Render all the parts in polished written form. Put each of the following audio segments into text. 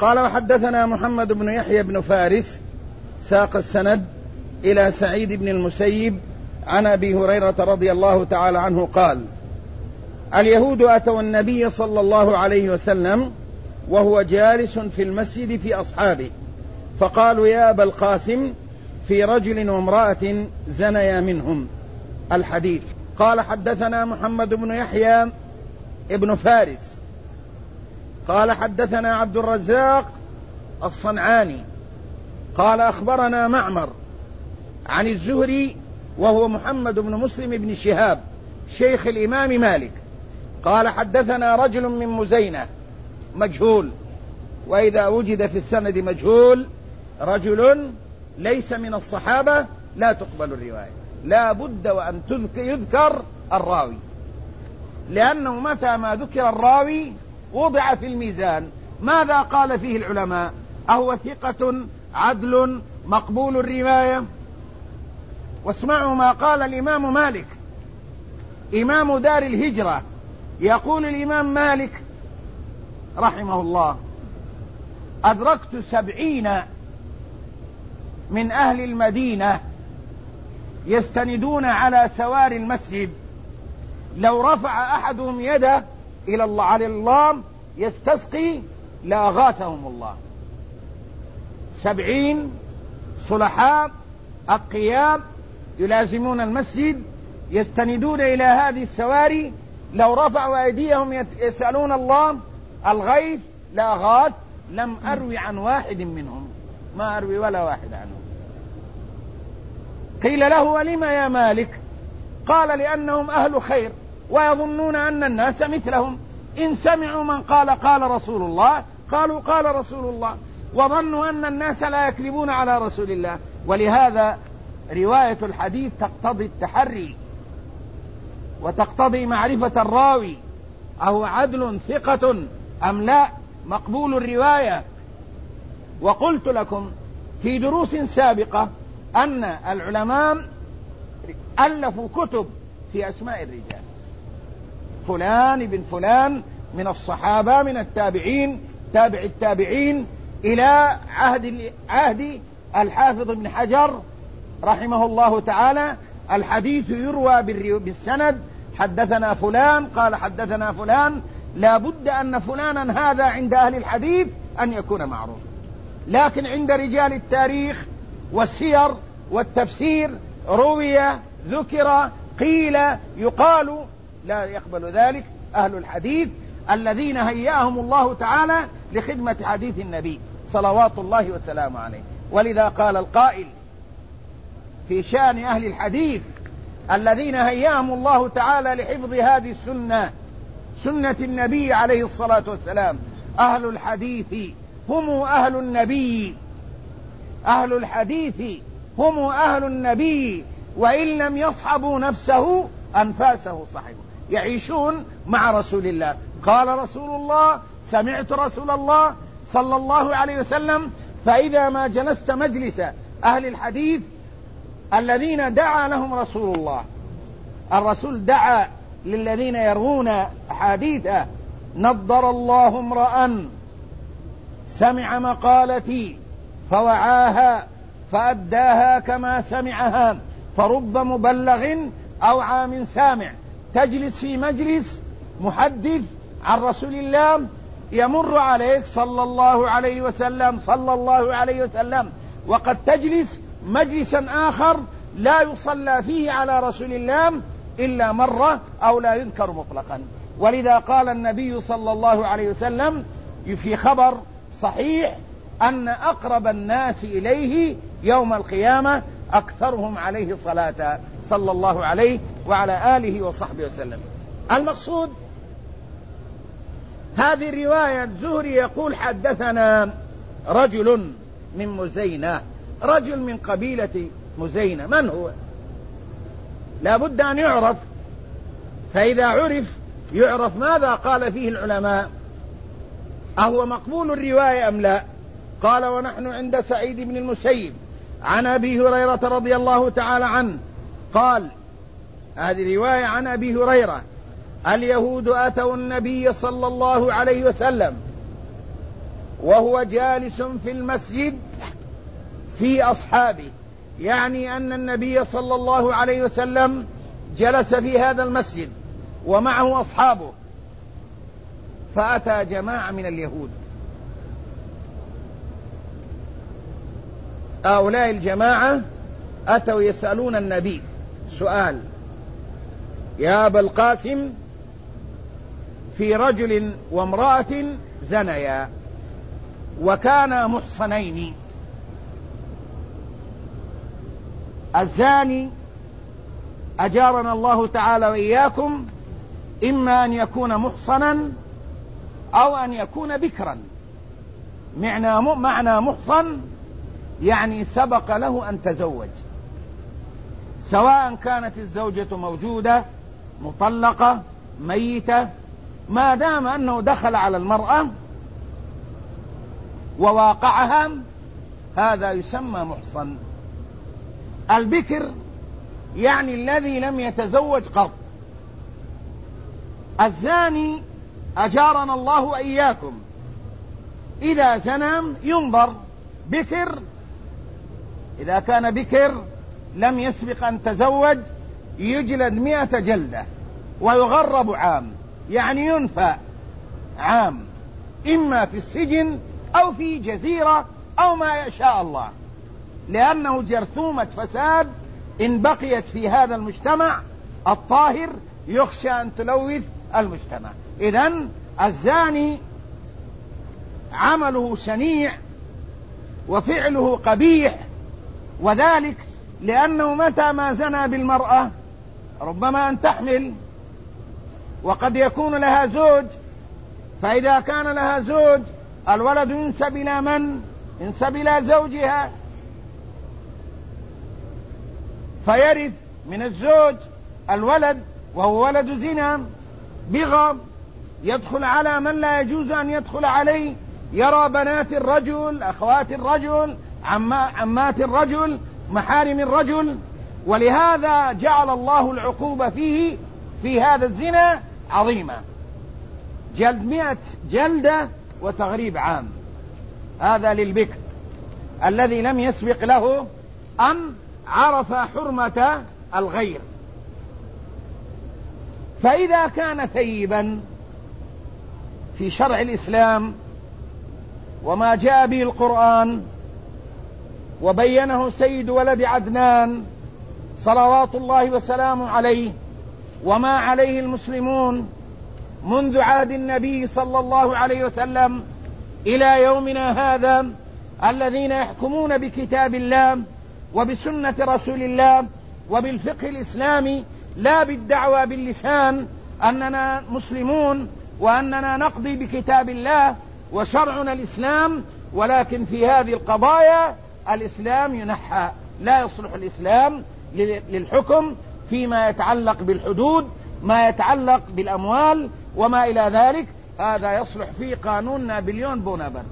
قال وحدثنا محمد بن يحيى بن فارس ساق السند إلى سعيد بن المسيب عن أبي هريرة رضي الله تعالى عنه قال اليهود أتوا النبي صلى الله عليه وسلم وهو جالس في المسجد في أصحابه فقالوا يا أبا القاسم في رجل وامرأة زنيا منهم. الحديث. قال حدثنا محمد بن يحيى ابن فارس قال حدثنا عبد الرزاق الصنعاني قال أخبرنا معمر عن الزهري وهو محمد بن مسلم بن شهاب شيخ الإمام مالك قال حدثنا رجل من مزينة مجهول، وإذا وجد في السند مجهول رجل ليس من الصحابة لا تقبل الرواية، لا بد وأن يذكر الراوي، لأنه متى ما ذكر الراوي وضع في الميزان. ماذا قال فيه العلماء؟ أهو ثقة عدل مقبول الرواية؟ واسمعوا ما قال الإمام مالك إمام دار الهجرة. يقول الإمام مالك رحمه الله أدركت 70 من أهل المدينة يستندون على سوار المسجد، لو رفع أحدهم يده إلى الله على الله يستسقي لأغاثهم الله. 70 صلحاء أقيام يلازمون المسجد يستندون إلى هذه السواري، لو رفعوا أيديهم يسألون الله الغيث لأغاث. لم أروي عن واحد منهم، ما أروي ولا واحد عنهم. قيل له ولم يا مالك؟ قال لأنهم أهل خير ويظنون أن الناس مثلهم، إن سمعوا من قال قال رسول الله قالوا قال رسول الله، وظنوا أن الناس لا يكذبون على رسول الله. ولهذا رواية الحديث تقتضي التحري وتقتضي معرفة الراوي أهو عدل ثقة أم لا، مقبول الرواية. وقلت لكم في دروس سابقة أن العلماء ألفوا كتب في أسماء الرجال، فلان ابن فلان من الصحابة من التابعين تابع التابعين إلى عهد الحافظ ابن حجر رحمه الله تعالى. الحديث يروى بالسند حدثنا فلان قال حدثنا فلان، لا بد أن فلانا هذا عند أهل الحديث أن يكون معروف، لكن عند رجال التاريخ والسير والتفسير روي ذكر قيل يقال لا يقبل ذلك أهل الحديث الذين هيأهم الله تعالى لخدمة حديث النبي صلوات الله وسلامه عليه. ولذا قال القائل في شأن أهل الحديث الذين هيأهم الله تعالى لحفظ هذه السنة، سنة النبي عليه الصلاة والسلام: أهل الحديث هم أهل النبي، أهل الحديث هم أهل النبي، وإن لم يصحبوا نفسه أنفاسه صحبوا، يعيشون مع رسول الله. قال رسول الله سمعت رسول الله صلى الله عليه وسلم. فإذا ما جلست مجلس أهل الحديث الذين دعا لهم رسول الله، الرسول دعا للذين يروون حديثه: نضر الله امرأ سمع مقالتي فوعاها فأداها كما سمعها، فرب مبلغ أو عام سامع. تجلس في مجلس محدث عن رسول الله يمر عليك صلى الله عليه وسلم صلى الله عليه وسلم، وقد تجلس مجلسا آخر لا يصلى فيه على رسول الله إلا مرة أو لا يذكر مطلقا. ولذا قال النبي صلى الله عليه وسلم في خبر صحيح أن أقرب الناس إليه يوم القيامة أكثرهم عليه صلاة، صلى الله عليه وعلى آله وصحبه وسلم. المقصود هذه الرواية زهري يقول حدثنا رجل من مزينة، رجل من قبيلة مزينة، من هو؟ لا بد أن يعرف، فإذا عرف يعرف ماذا قال فيه العلماء، أهو مقبول الرواية أم لا. قال ونحن عند سعيد بن المسيب عن أبي هريرة رضي الله تعالى عنه قال، هذه رواية عن أبي هريرة: اليهود أتوا النبي صلى الله عليه وسلم وهو جالس في المسجد في أصحابه، يعني أن النبي صلى الله عليه وسلم جلس في هذا المسجد ومعه أصحابه، فأتى جماعة من اليهود. هؤلاء الجماعة أتوا يسألون النبي سؤال: يا أبا القاسم، في رجل وامرأة زنيا وكانا محصنين. الزاني أجارنا الله تعالى وإياكم إما أن يكون محصنا أو أن يكون بكرا. معنى محصن يعني سبق له أن تزوج، سواء كانت الزوجة موجودة مطلقة ميتة، ما دام أنه دخل على المرأة وواقعها هذا يسمى محصن. البكر يعني الذي لم يتزوج قط. الزاني أجارنا الله وإياكم إذا زنى ينظر بكر، إذا كان بكر لم يسبق أن تزوج يجلد 100 جلدة ويغرب عام، يعني ينفى عام، إما في السجن أو في جزيرة أو ما يشاء الله، لأنه جرثومة فساد إن بقيت في هذا المجتمع الطاهر يخشى أن تلوث المجتمع. إذن الزاني عمله شنيع وفعله قبيح، وذلك لأنه متى ما زنى بالمرأة ربما أن تحمل، وقد يكون لها زوج، فإذا كان لها زوج الولد ينسب إلى من؟ ينسب إلى زوجها، فيرث من الزوج الولد وهو ولد زنا بغى، يدخل على من لا يجوز أن يدخل عليه، يرى بنات الرجل، أخوات الرجل، عمات الرجل، محارم الرجل. ولهذا جعل الله العقوبة فيه في هذا الزنا عظيمة، جلد 100 جلدة وتغريب عام. هذا للبكر الذي لم يسبق له أن عرف حرمة الغير. فإذا كان ثيبا في شرع الإسلام وما جاء به القرآن وبينه سيد ولد عدنان صلوات الله وسلامه عليه وما عليه المسلمون منذ عهد النبي صلى الله عليه وسلم إلى يومنا هذا، الذين يحكمون بكتاب الله وبسنة رسول الله وبالفقه الإسلامي، لا بالدعوى باللسان أننا مسلمون وأننا نقضي بكتاب الله وشرعنا الإسلام، ولكن في هذه القضايا الإسلام ينحى، لا يصلح الإسلام للحكم فيما يتعلق بالحدود، ما يتعلق بالأموال وما إلى ذلك، هذا يصلح فيه قانون نابليون بونابرت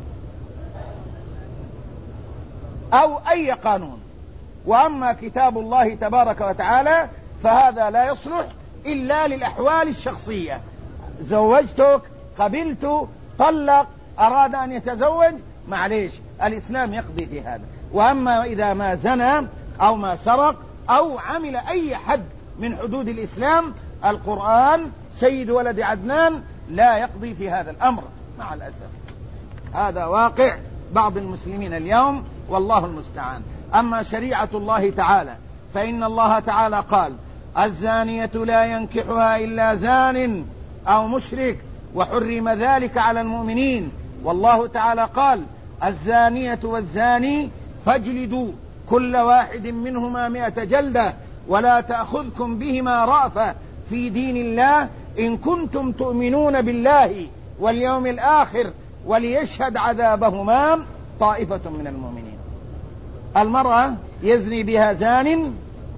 أو أي قانون. وأما كتاب الله تبارك وتعالى فهذا لا يصلح إلا للأحوال الشخصية، زوجتك، قبلت، طلق، أراد أن يتزوج، معليش الإسلام يقضي في هذا. وأما إذا ما زنى أو ما سرق أو عمل أي حد من حدود الإسلام، القرآن سيد ولد عدنان لا يقضي في هذا الأمر مع الأسف. هذا واقع بعض المسلمين اليوم والله المستعان. أما شريعة الله تعالى فإن الله تعالى قال: الزانية لا ينكحها إلا زان أو مشرك وحرم ذلك على المؤمنين. والله تعالى قال: الزانية والزاني فاجلدوا كل واحد منهما 100 جلدة ولا تأخذكم بهما رأفة في دين الله إن كنتم تؤمنون بالله واليوم الآخر وليشهد عذابهما طائفة من المؤمنين. المرأة يزني بها زان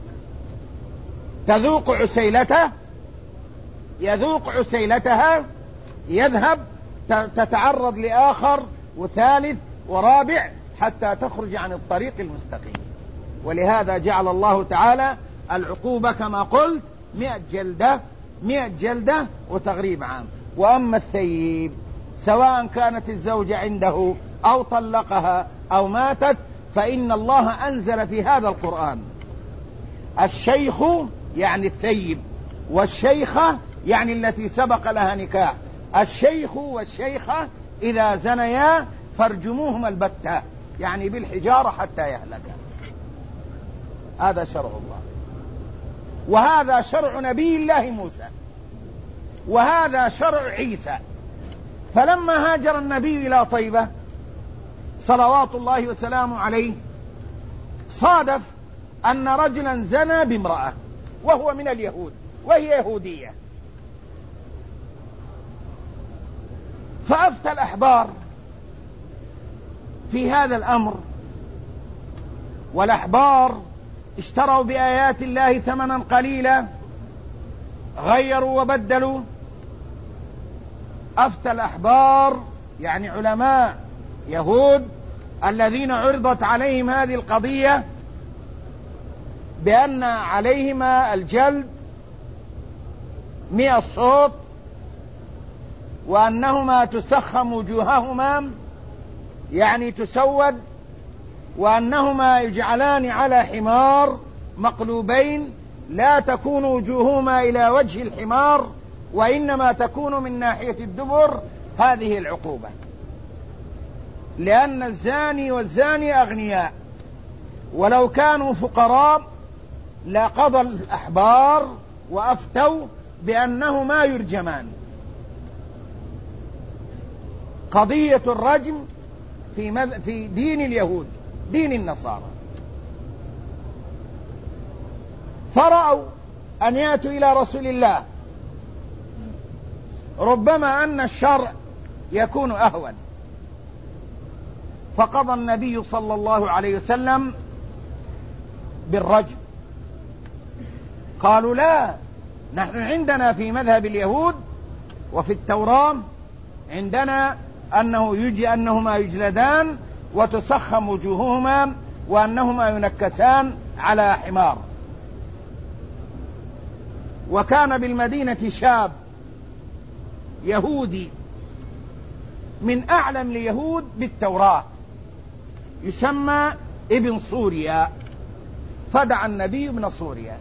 تذوق عسيلته، يذوق عسيلتها، يذهب تتعرض لآخر وثالث ورابع حتى تخرج عن الطريق المستقيم. ولهذا جعل الله تعالى العقوبة كما قلت 100 جلدة وتغريب عام. وأما الثيب سواء كانت الزوجة عنده أو طلقها أو ماتت، فإن الله أنزل في هذا القرآن: الشيخ يعني الثيب، والشيخة يعني التي سبق لها نكاح. الشيخ والشيخة إذا زنيا فارجموهما البتة، يعني بالحجارة حتى يهلكا. هذا شرع الله، وهذا شرع نبي الله موسى، وهذا شرع عيسى. فلما هاجر النبي إلى طيبة صلوات الله وسلامه عليه، صادف أن رجلا زنى بامرأة وهو من اليهود وهي يهودية، فأفتى الأحبار في هذا الأمر، والأحبار اشتروا بآيات الله ثمنا قليلا، غيروا وبدلوا. أفتى الأحبار يعني علماء يهود الذين عرضت عليهم هذه القضية بأن عليهما الجلد 100 صوت، وأنهما تسخم وجوههما يعني تسود، وأنهما يجعلان على حمار مقلوبين لا تكون وجوههما إلى وجه الحمار وإنما تكون من ناحية الدبر. هذه العقوبة، لأن الزاني والزاني أغنياء، ولو كانوا فقراء لقضى الأحبار وأفتوا بأنهما يرجمان. قضية الرجم في دين اليهود، دين النصارى، فرأوا أن يأتوا إلى رسول الله، ربما أن الشرع يكون أهون، فقضى النبي صلى الله عليه وسلم بالرجم. قالوا: لا، نحن عندنا في مذهب اليهود وفي التوراة عندنا أنهما يجلدان وتسخم وجوههما وأنهما ينكسان على حمار. وكان بالمدينة شاب يهودي من أعلم اليهود بالتوراة يسمى ابن صوريا، فدعا النبي ابن صوريا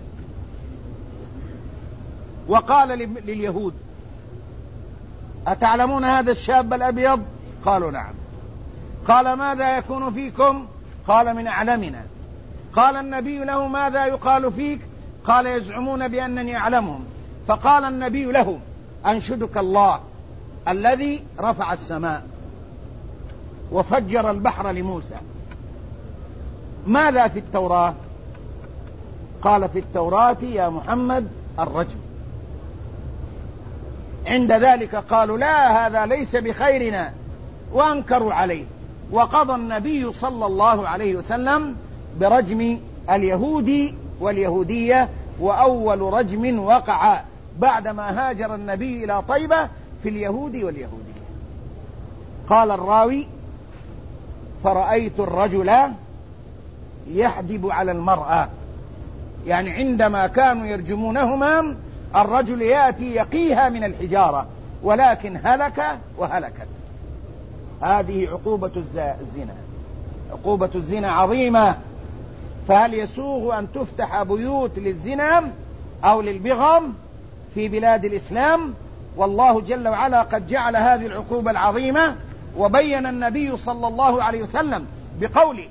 وقال لليهود: أتعلمون هذا الشاب الأبيض؟ قالوا: نعم. قال: ماذا يكون فيكم؟ قال: من أعلمنا. قال النبي له: ماذا يقال فيك؟ قال: يزعمون بأنني أعلمهم. فقال النبي له: أنشدك الله الذي رفع السماء وفجر البحر لموسى، ماذا في التوراة؟ قال: في التوراة يا محمد الرجم. عند ذلك قالوا: لا، هذا ليس بخيرنا، وأنكروا عليه. وقضى النبي صلى الله عليه وسلم برجم اليهودي واليهودية، وأول رجم وقع بعدما هاجر النبي إلى طيبة في اليهود واليهودية. قال الراوي: فرأيت الرجل يحدب على المرأة، يعني عندما كانوا يرجمونهما الرجل يأتي يقيها من الحجارة، ولكن هلك وهلكت. هذه عقوبة الزنا. عقوبة الزنا عظيمة، فهل يسوغ أن تفتح بيوت للزنا أو للبغم في بلاد الإسلام؟ والله جل وعلا قد جعل هذه العقوبة العظيمة، وبين النبي صلى الله عليه وسلم بقوله: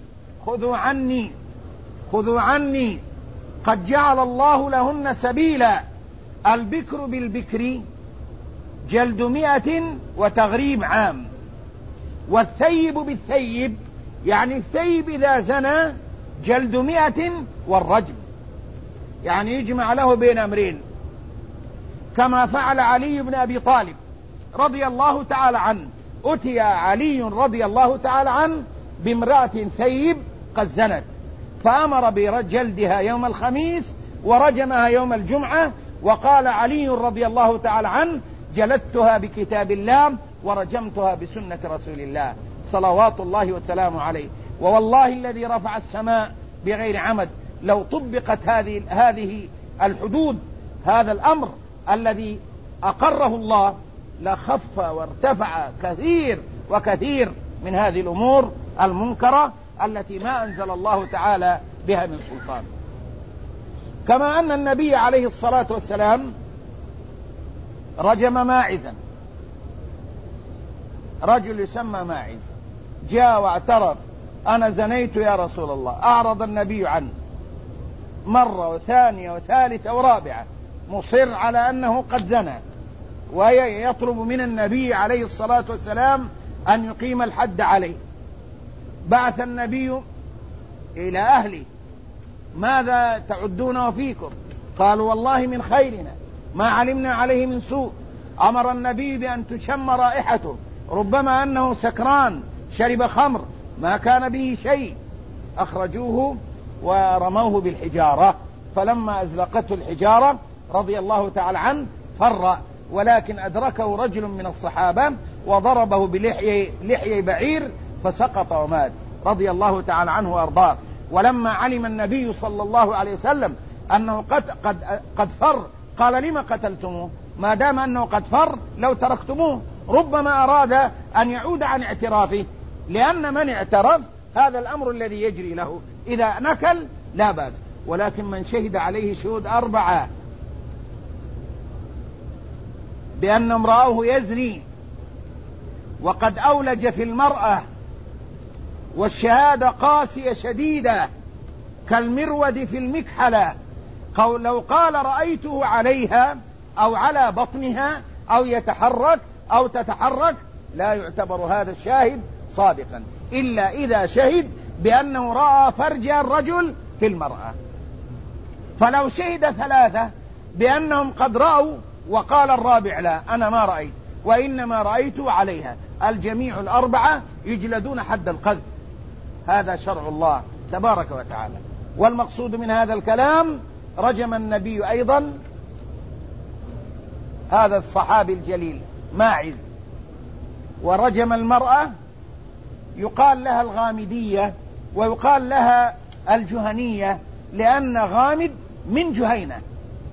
خذوا عني قد جعل الله لهن سبيلا، البكر بالبكر جلد 100 وتغريب عام، والثيب بالثيب يعني الثيب إذا زنى جلد 100 والرجم، يعني يجمع له بين أمرين، كما فعل علي بن أبي طالب رضي الله تعالى عنه. أتي علي رضي الله تعالى عنه بامرأة ثيب قد زنت، فأمر بجلدها يوم الخميس ورجمها يوم الجمعة، وقال علي رضي الله تعالى عنه: جلدتها بكتاب الله ورجمتها بسنة رسول الله صلوات الله وسلامه عليه. ووالله الذي رفع السماء بغير عمد، لو طبقت هذه الحدود، هذا الأمر الذي أقره الله، لخف وارتفع كثير وكثير من هذه الأمور المنكرة التي ما أنزل الله تعالى بها من سلطان. كما أن النبي عليه الصلاة والسلام رجم ماعزا، رجل يسمى ماعز جاء واعترف أنا زنيت يا رسول الله. أعرض النبي عنه مرة وثانية وثالثة ورابعة، مصر على أنه قد زنى، ويطلب من النبي عليه الصلاة والسلام أن يقيم الحد عليه. بعث النبي إلى أهله ماذا تعدونه فيكم؟ قالوا والله من خيرنا ما علمنا عليه من سوء. أمر النبي بأن تشم رائحته، ربما أنه سكران شرب خمر ما كان به شيء. أخرجوه ورموه بالحجارة، فلما أزلقته الحجارة رضي الله تعالى عنه فر، ولكن أدركه رجل من الصحابة وضربه بلحية بعير فسقط ومات رضي الله تعالى عنه وأرضاه. ولما علم النبي صلى الله عليه وسلم أنه قد فر قال لما قتلتموه؟ ما دام أنه قد فر لو تركتموه. ربما أراد أن يعود عن اعترافه، لأن من اعترف هذا الأمر الذي يجري له، إذا نكل لا بأس. ولكن من شهد عليه شهود 4 بأن امرأه يزني وقد أولج في المرأة، والشهادة قاسية شديدة كالمرود في المكحلة، لو قال رأيته عليها أو على بطنها أو يتحرك أو تتحرك لا يعتبر هذا الشاهد صادقا، إلا إذا شهد بأنه رأى فرج الرجل في المرأة. فلو شهد 3 بأنهم قد رأوا وقال الرابع لا أنا ما رأيت وإنما رأيت عليها، الجميع 4 يجلدون حد القذف. هذا شرع الله تبارك وتعالى. والمقصود من هذا الكلام رجم النبي أيضا هذا الصحابي الجليل ماعز، ورجم المرأة يقال لها الغامدية ويقال لها الجهنية، لأن غامد من جهينة.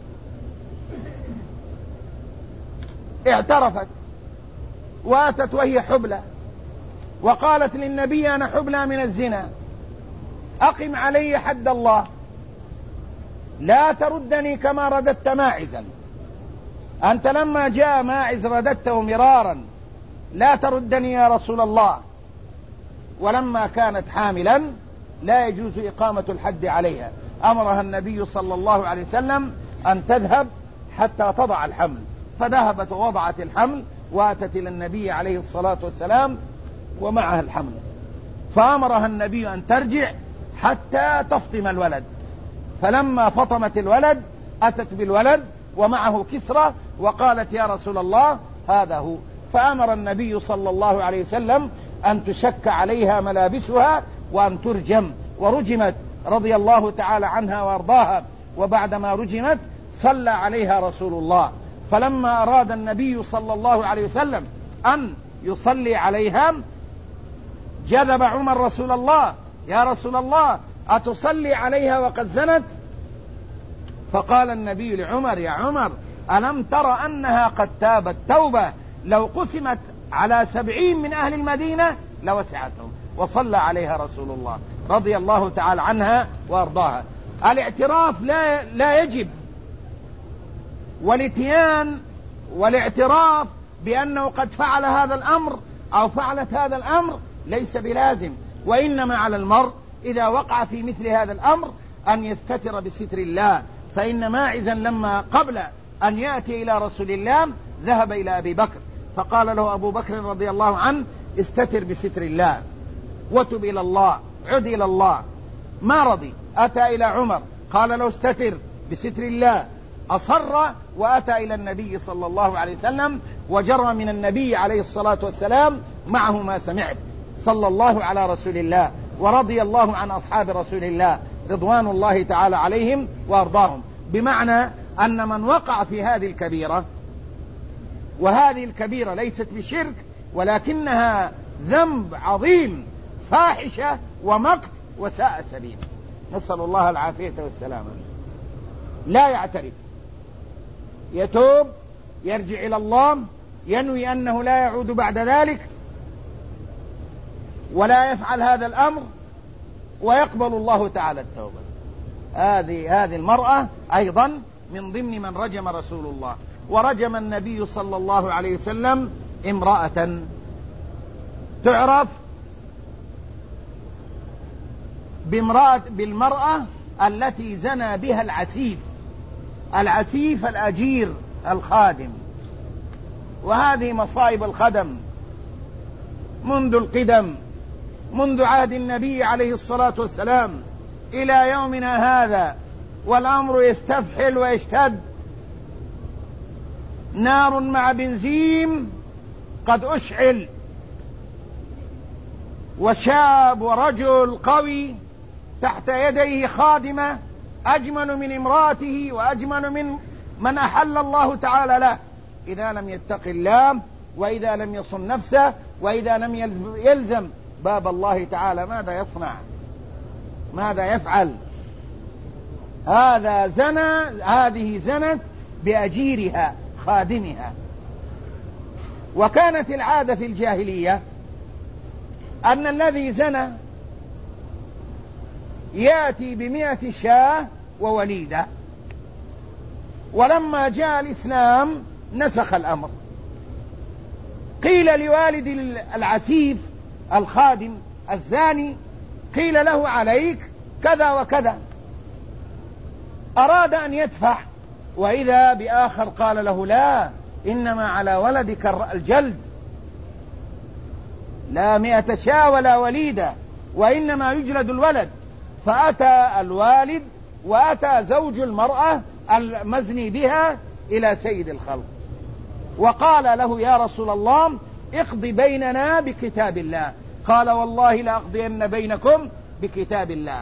اعترفت واتت وهي حبلى وقالت للنبي أنا حبلى من الزنا، أقم علي حد الله، لا تردني كما رددت ماعزا. أنت لما جاء ماعز رددته مرارا، لا تردني يا رسول الله. ولما كانت حاملا لا يجوز إقامة الحد عليها، أمرها النبي صلى الله عليه وسلم أن تذهب حتى تضع الحمل، فذهبت ووضعت الحمل واتت إلى النبي عليه الصلاة والسلام ومعها الحمل، فأمرها النبي أن ترجع حتى تفطم الولد. فلما فطمت الولد أتت بالولد ومعه كسرى وقالت يا رسول الله هذا هو. فأمر النبي صلى الله عليه وسلم أن تشك عليها ملابسها وأن ترجم، ورجمت رضي الله تعالى عنها وارضاها. وبعدما رجمت صلى عليها رسول الله، فلما أراد النبي صلى الله عليه وسلم أن يصلي عليها جذب عمر رسول الله يا رسول الله أتصلي عليها وقد زنت؟ فقال النبي لعمر يا عمر ألم تر أنها قد تابت توبة لو قسمت على 70 من أهل المدينة لوسعتهم؟ وصلى عليها رسول الله رضي الله تعالى عنها وارضاها. الاعتراف لا يجب، والاتيان والاعتراف بأنه قد فعل هذا الأمر أو فعلت هذا الأمر ليس بلازم، وإنما على المرء إذا وقع في مثل هذا الأمر أن يستتر بستر الله. فإن ماعزا لما قبل أن يأتي إلى رسول الله ذهب إلى أبي بكر فقال له أبو بكر رضي الله عنه استتر بستر الله وتب إلى الله، عد إلى الله. ما رضي، أتى إلى عمر قال له استتر بستر الله، أصر وأتى إلى النبي صلى الله عليه وسلم وجرى من النبي عليه الصلاة والسلام معه ما سمعت. صلى الله على رسول الله، ورضي الله عن أصحاب رسول الله رضوان الله تعالى عليهم وأرضاهم. بمعنى أن من وقع في هذه الكبيرة، وهذه الكبيرة ليست بشرك ولكنها ذنب عظيم فاحشة ومقت وساء سبيل، نسأل الله العافية والسلامة، لا يعترف، يتوب يرجع إلى الله، ينوي أنه لا يعود بعد ذلك، ولا يفعل هذا الأمر ويقبل الله تعالى التوبة. هذه المرأة أيضا من ضمن من رجم رسول الله. ورجم النبي صلى الله عليه وسلم امرأة تعرف بالمرأة التي زنى بها العسيف الأجير الخادم. وهذه مصائب الخدم منذ القدم، منذ عهد النبي عليه الصلاة والسلام إلى يومنا هذا، والأمر يستفحل ويشتد. نار مع بنزين قد أشعل، وشاب ورجل قوي تحت يديه خادمة أجمل من امرأته وأجمل من أحل الله تعالى له، إذا لم يتق الله وإذا لم يصن نفسه وإذا لم يلزم باب الله تعالى ماذا يصنع؟ ماذا يفعل؟ هذه زنت بأجيرها خادمها. وكانت العادة في الجاهلية أن الذي زنى يأتي ب100 شاة ووليدة، ولما جاء الإسلام نسخ الأمر. قيل لوالد العسيف الخادم الزاني، قيل له عليك كذا وكذا، أراد أن يدفع، وإذا بآخر قال له لا، إنما على ولدك الجلد، لا 100 شاة ولا وليدة، وإنما يجلد الولد. فأتى الوالد وأتى زوج المرأة المزني بها إلى سيد الخلق وقال له يا رسول الله اقض بيننا بكتاب الله. قال والله لأقضين بينكم بكتاب الله،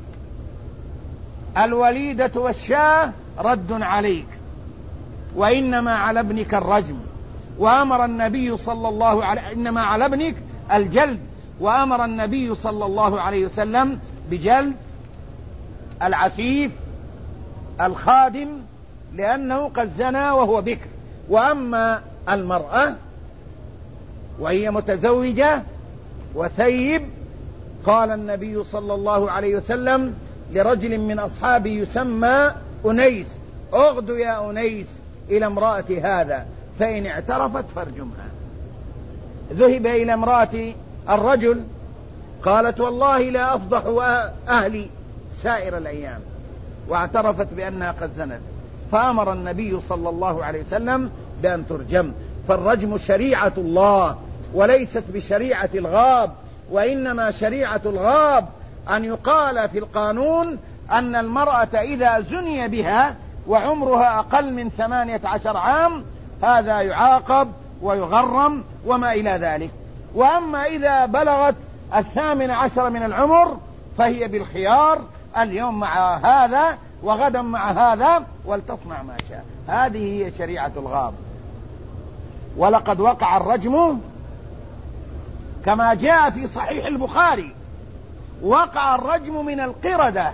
الوليدة والشاة رد عليك، وإنما على ابنك الرجم. وأمر النبي صلى الله عليه إنما على ابنك الجلد، وأمر النبي صلى الله عليه وسلم بجلد العفيف الخادم لأنه قد زنى وهو بكر. وأما المرأة وهي متزوجة وثيب، قال النبي صلى الله عليه وسلم لرجل من أصحابه يسمى أنيس اغدو يا أنيس إلى امرأة هذا فإن اعترفت فارجمها. ذهب إلى امرأة الرجل، قالت والله لا أفضح أهلي سائر الأيام، واعترفت بأنها قد زنت، فأمر النبي صلى الله عليه وسلم بأن ترجم. فالرجم شريعة الله وليست بشريعة الغاب، وإنما شريعة الغاب أن يقال في القانون أن المرأة إذا زني بها وعمرها أقل من 18 عام هذا يعاقب ويغرم وما إلى ذلك. وأما إذا بلغت 18 من العمر فهي بالخيار، اليوم مع هذا وغدا مع هذا ولتصنع ما شاء. هذه هي شريعة الغاب. ولقد وقع الرجم كما جاء في صحيح البخاري، وقع الرجم من القردة،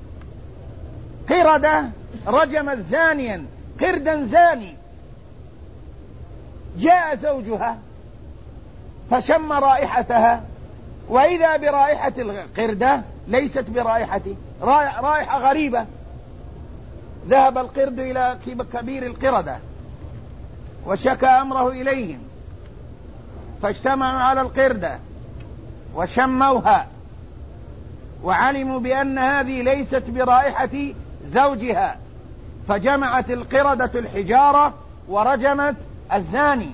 قردة رجمت زانيا قردا زاني، جاء زوجها فشم رائحتها وإذا برائحة القردة ليست برائحته، رائحة غريبة. ذهب القرد إلى كبير القردة وشكى أمره إليهم، فاجتمعوا على القردة وشموها وعلموا بأن هذه ليست برائحة زوجها، فجمعت القردة الحجارة ورجمت الزاني.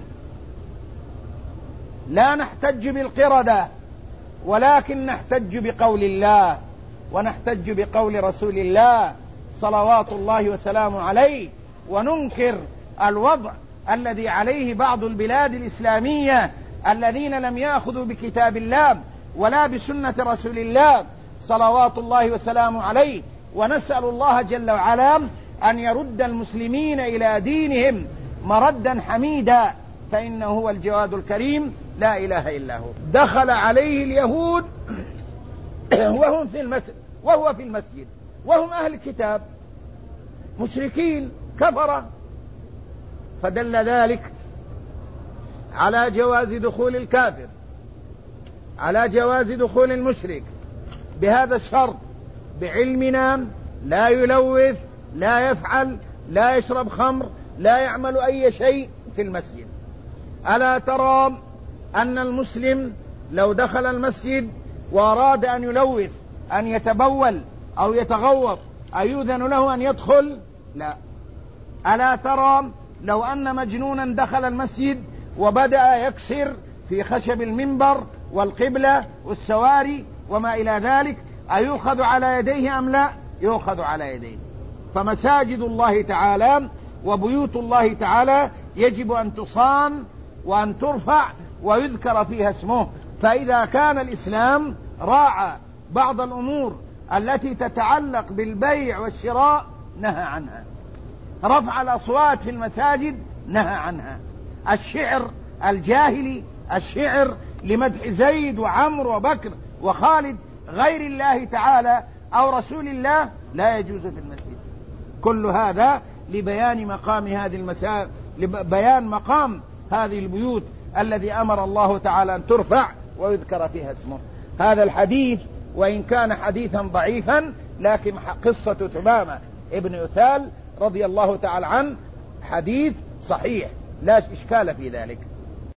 لا نحتج بالقردة ولكن نحتج بقول الله ونحتج بقول رسول الله صلوات الله وسلامه عليه، وننكر الوضع الذي عليه بعض البلاد الإسلامية الذين لم يأخذوا بكتاب الله ولا بسنة رسول الله صلوات الله وسلامه عليه. ونسأل الله جل وعلا أن يرد المسلمين إلى دينهم مردا حميدا، فإنه هو الجواد الكريم لا إله إلا هو. دخل عليه اليهود وهو في المسجد وهم أهل الكتاب مشركين كفرة، فدل ذلك على جواز دخول الكافر على جواز دخول المشرك بهذا الشرط: بعلمنا لا يلوث، لا يفعل، لا يشرب خمر، لا يعمل أي شيء في المسجد. ألا ترى أن المسلم لو دخل المسجد وأراد أن يلوث، أن يتبول أو يتغوط، أيؤذن له أن يدخل؟ لا. ألا ترى لو أن مجنونا دخل المسجد وبدأ يكسر في خشب المنبر والقبلة والسواري وما إلى ذلك، أيؤخذ على يديه أم لا؟ يؤخذ على يديه. فمساجد الله تعالى وبيوت الله تعالى يجب أن تصان وأن ترفع ويذكر فيها اسمه. فإذا كان الإسلام راعى بعض الأمور التي تتعلق بالبيع والشراء نهى عنها. رفع الأصوات في المساجد نهى عنها. الشعر الجاهلي، الشعر لمدح زيد وعمرو وبكر وخالد غير الله تعالى أو رسول الله لا يجوز في المسجد. كل هذا لبيان مقام هذه لبيان مقام هذه البيوت الذي أمر الله تعالى أن ترفع ويذكر فيها اسمه. هذا الحديث وإن كان حديثا ضعيفا، لكن قصة تمامة ابن يثال رضي الله تعالى عنه حديث صحيح لا إشكال في ذلك.